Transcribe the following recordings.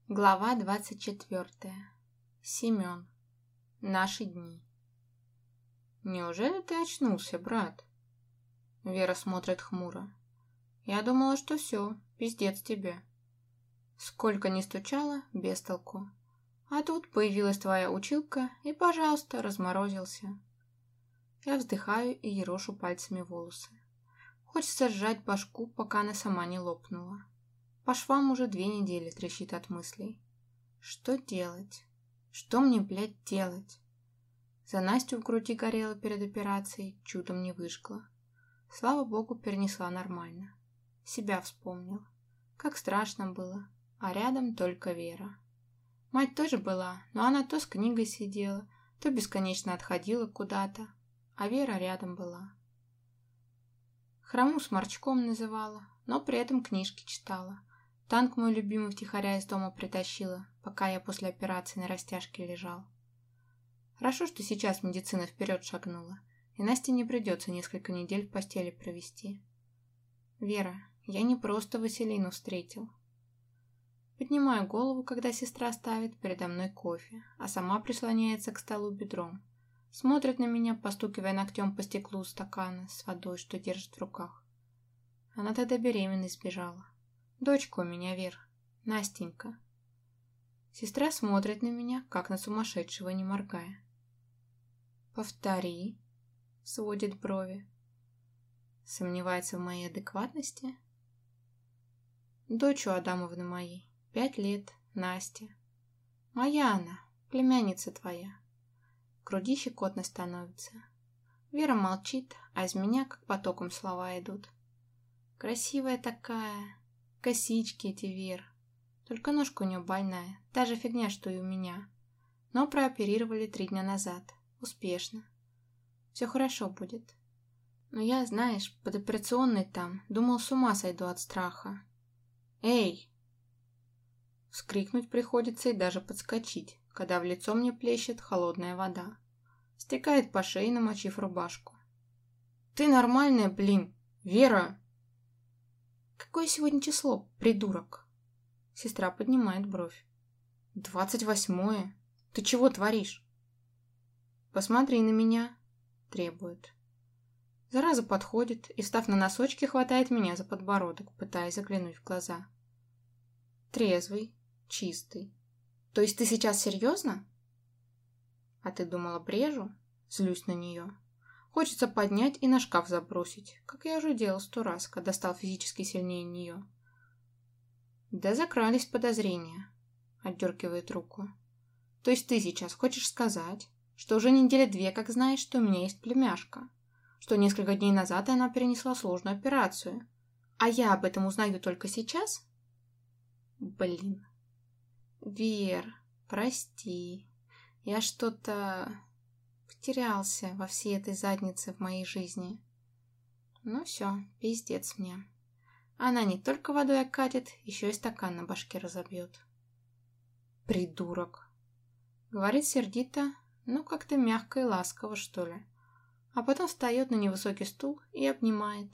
Глава 24. Семен. Наши дни. «Неужели ты очнулся, брат?» Вера смотрит хмуро. «Я думала, что все, пиздец тебе. Сколько ни стучала, без толку. А тут появилась твоя училка и, пожалуйста, разморозился». Я вздыхаю и ерошу пальцами волосы. Хочется сжать башку, пока она сама не лопнула. По швам уже 2 недели трещит от мыслей. Что делать? Что мне, блядь, делать? За Настю в груди горело перед операцией, чудом не выжгла. Слава богу, перенесла нормально. Себя вспомнила. Как страшно было. А рядом только Вера. Мать тоже была, но она то с книгой сидела, то бесконечно отходила куда-то. А Вера рядом была. Хрому сморчком называла, но при этом книжки читала. Танк мой любимый втихаря из дома притащила, пока я после операции на растяжке лежал. Хорошо, что сейчас медицина вперед шагнула, и Насте не придется несколько недель в постели провести. Вера, я не просто Василину встретил. Поднимаю голову, когда сестра ставит передо мной кофе, а сама прислоняется к столу бедром. Смотрит на меня, постукивая ногтем по стеклу стакана с водой, что держит в руках. Она тогда беременной сбежала. Дочка у меня, Вер, Настенька. Сестра смотрит на меня, как на сумасшедшего, не моргая. «Повтори», — сводит брови. Сомневается в моей адекватности? Дочь у Адамовны моей, 5 лет, Настя. Моя она, племянница твоя. В груди щекотно становится. Вера молчит, а из меня как потоком слова идут. Красивая такая, косички эти, Вер. Только ножка у нее больная, та же фигня, что и у меня. Но прооперировали 3 дня назад. Успешно. Все хорошо будет. Но я, знаешь, под операционной там, думал, с ума сойду от страха. «Эй!» Вскрикнуть приходится и даже подскочить, когда в лицо мне плещет холодная вода. Стекает по шее, намочив рубашку. «Ты нормальная, блин! Вера!» «Какое сегодня число, придурок?» Сестра поднимает бровь. 28-е. Ты чего творишь? «Посмотри на меня», — требует. Зараза подходит и, встав на носочки, хватает меня за подбородок, пытаясь заглянуть в глаза. Трезвый, чистый. «То есть ты сейчас серьезно?» «А ты думала, брежу?» Злюсь на нее. Хочется поднять и на шкаф забросить, как я уже делал 100 раз, когда стал физически сильнее нее. «Да закрались подозрения», — отдергивает руку. «То есть ты сейчас хочешь сказать, что уже недели 2, как знаешь, что у меня есть племяшка, что несколько дней назад она перенесла сложную операцию, а я об этом узнаю только сейчас?» Блин. Вер, прости, я что-то потерялся во всей этой заднице в моей жизни. Ну все, пиздец мне. Она не только водой окатит, еще и стакан на башке разобьет. «Придурок», — говорит сердито, но как-то мягко и ласково, что ли. А потом встает на невысокий стул и обнимает.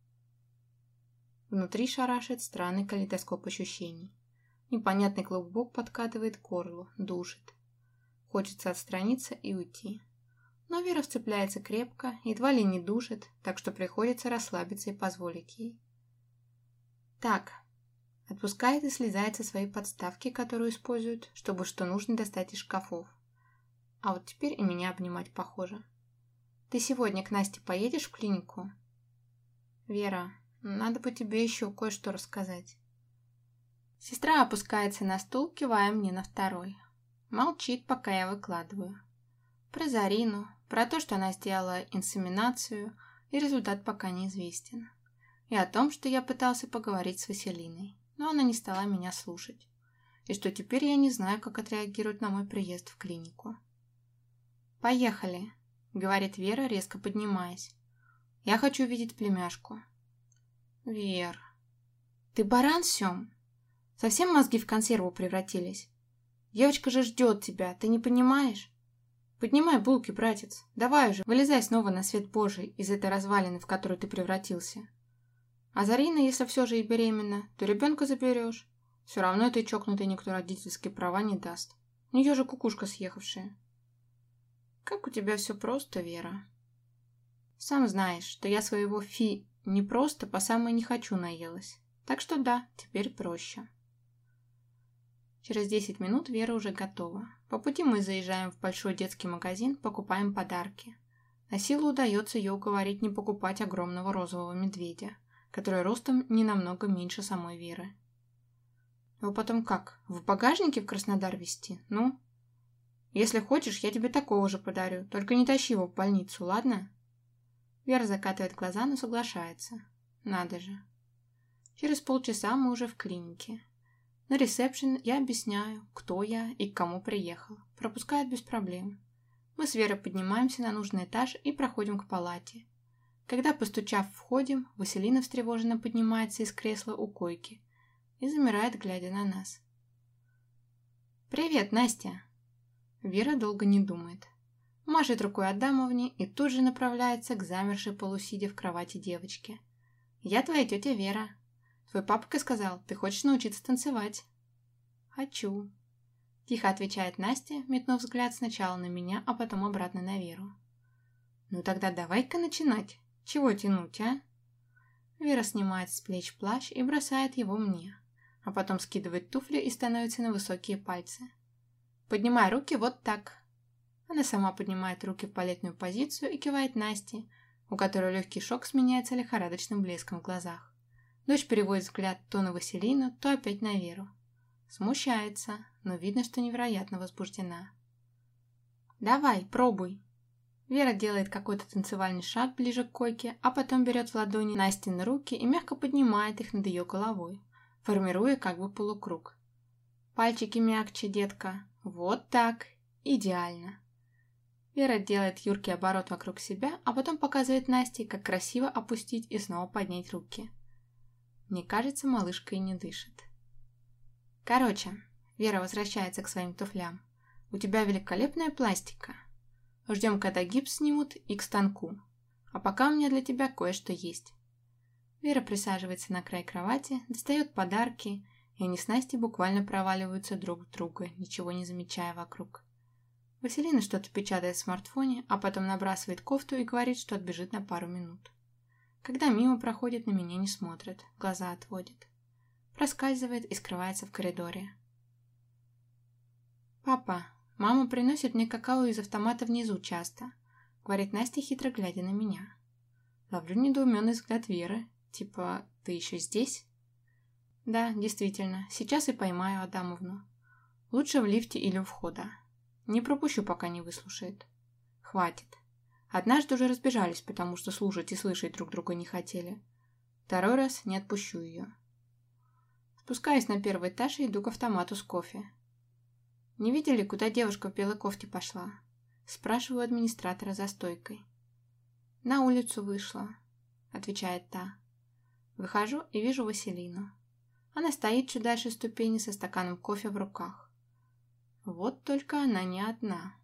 Внутри шарашит странный калейдоскоп ощущений. Непонятный клубок подкатывает к горлу, душит. Хочется отстраниться и уйти. Но Вера вцепляется крепко, едва ли не душит, так что приходится расслабиться и позволить ей. Так, отпускает и слезает со своей подставки, которую используют, чтобы что нужно достать из шкафов. А вот теперь и меня обнимать похоже. «Ты сегодня к Насте поедешь в клинику?» «Вера, надо бы тебе еще кое-что рассказать». Сестра опускается на стул, кивая мне на второй. Молчит, пока я выкладываю. Про Зарину, про то, что она сделала инсеминацию, и результат пока неизвестен. И о том, что я пытался поговорить с Василиной, но она не стала меня слушать. И что теперь я не знаю, как отреагирует на мой приезд в клинику. «Поехали», — говорит Вера, резко поднимаясь. «Я хочу видеть племяшку». «Вер, ты баран, Сем? Совсем мозги в консерву превратились? Девочка же ждет тебя, ты не понимаешь? Поднимай булки, братец. Давай уже, вылезай снова на свет Божий из этой развалины, в которую ты превратился. А Зарина, если все же и беременна, то ребенка заберешь. Все равно этой чокнутой никто родительские права не даст. У нее же кукушка съехавшая. Как у тебя все просто, Вера. Сам знаешь, что я своего фи не просто по самое не хочу наелась. Так что да, теперь проще. Через 10 минут Вера уже готова. По пути мы заезжаем в большой детский магазин, покупаем подарки. На силу удается ее уговорить не покупать огромного розового медведя, который ростом не намного меньше самой Веры. Его потом как, в багажнике в Краснодар везти? Ну? Если хочешь, я тебе такого же подарю, только не тащи его в больницу, ладно? Вера закатывает глаза, но соглашается. Надо же. Через полчаса мы уже в клинике. На ресепшн я объясняю, кто я и к кому приехал. Пропускают без проблем. Мы с Верой поднимаемся на нужный этаж и проходим к палате. Когда, постучав, входим, Василина встревоженно поднимается из кресла у койки и замирает, глядя на нас. «Привет, Настя!» Вера долго не думает. Машет рукой Адамовне и тут же направляется к замершей полусидя в кровати девочке. «Я твоя тетя Вера. Твой папка сказал, ты хочешь научиться танцевать?» «Хочу», – тихо отвечает Настя, метнув взгляд сначала на меня, а потом обратно на Веру. «Ну тогда давай-ка начинать. Чего тянуть, а?» Вера снимает с плеч плащ и бросает его мне, а потом скидывает туфли и становится на высокие пальцы. «Поднимай руки вот так». Она сама поднимает руки в балетную позицию и кивает Насте, у которой легкий шок сменяется лихорадочным блеском в глазах. Дочь переводит взгляд то на Василину, то опять на Веру. Смущается, но видно, что невероятно возбуждена. «Давай, пробуй». Вера делает какой-то танцевальный шаг ближе к койке, а потом берет в ладони Настины руки и мягко поднимает их над ее головой, формируя как бы полукруг. «Пальчики мягче, детка. Вот так. Идеально». Вера делает юркий оборот вокруг себя, а потом показывает Насте, как красиво опустить и снова поднять руки. Мне кажется, малышка и не дышит. «Короче», Вера возвращается к своим туфлям, «у тебя великолепная пластика. Ждем, когда гипс снимут, и к станку. А пока у меня для тебя кое-что есть». Вера присаживается на край кровати, достает подарки, и они с Настей буквально проваливаются друг в друга, ничего не замечая вокруг. Василина что-то печатает в смартфоне, а потом набрасывает кофту и говорит, что отбежит на пару минут. Когда мимо проходит, на меня не смотрит, глаза отводит. Проскальзывает и скрывается в коридоре. «Папа, мама приносит мне какао из автомата внизу часто», — говорит Настя, хитро глядя на меня. Ловлю недоуменный взгляд Веры, типа «ты еще здесь?» «Да, действительно, сейчас и поймаю Адамовну. Лучше в лифте или у входа. Не пропущу, пока не выслушает. Хватит. Однажды уже разбежались, потому что слушать и слышать друг друга не хотели. Второй раз не отпущу ее». Спускаюсь на первый этаж и иду к автомату с кофе. «Не видели, куда девушка в белой кофте пошла?» Спрашиваю администратора за стойкой. «На улицу вышла», — отвечает та. Выхожу и вижу Василину. Она стоит чуть дальше ступени со стаканом кофе в руках. Вот только она не одна.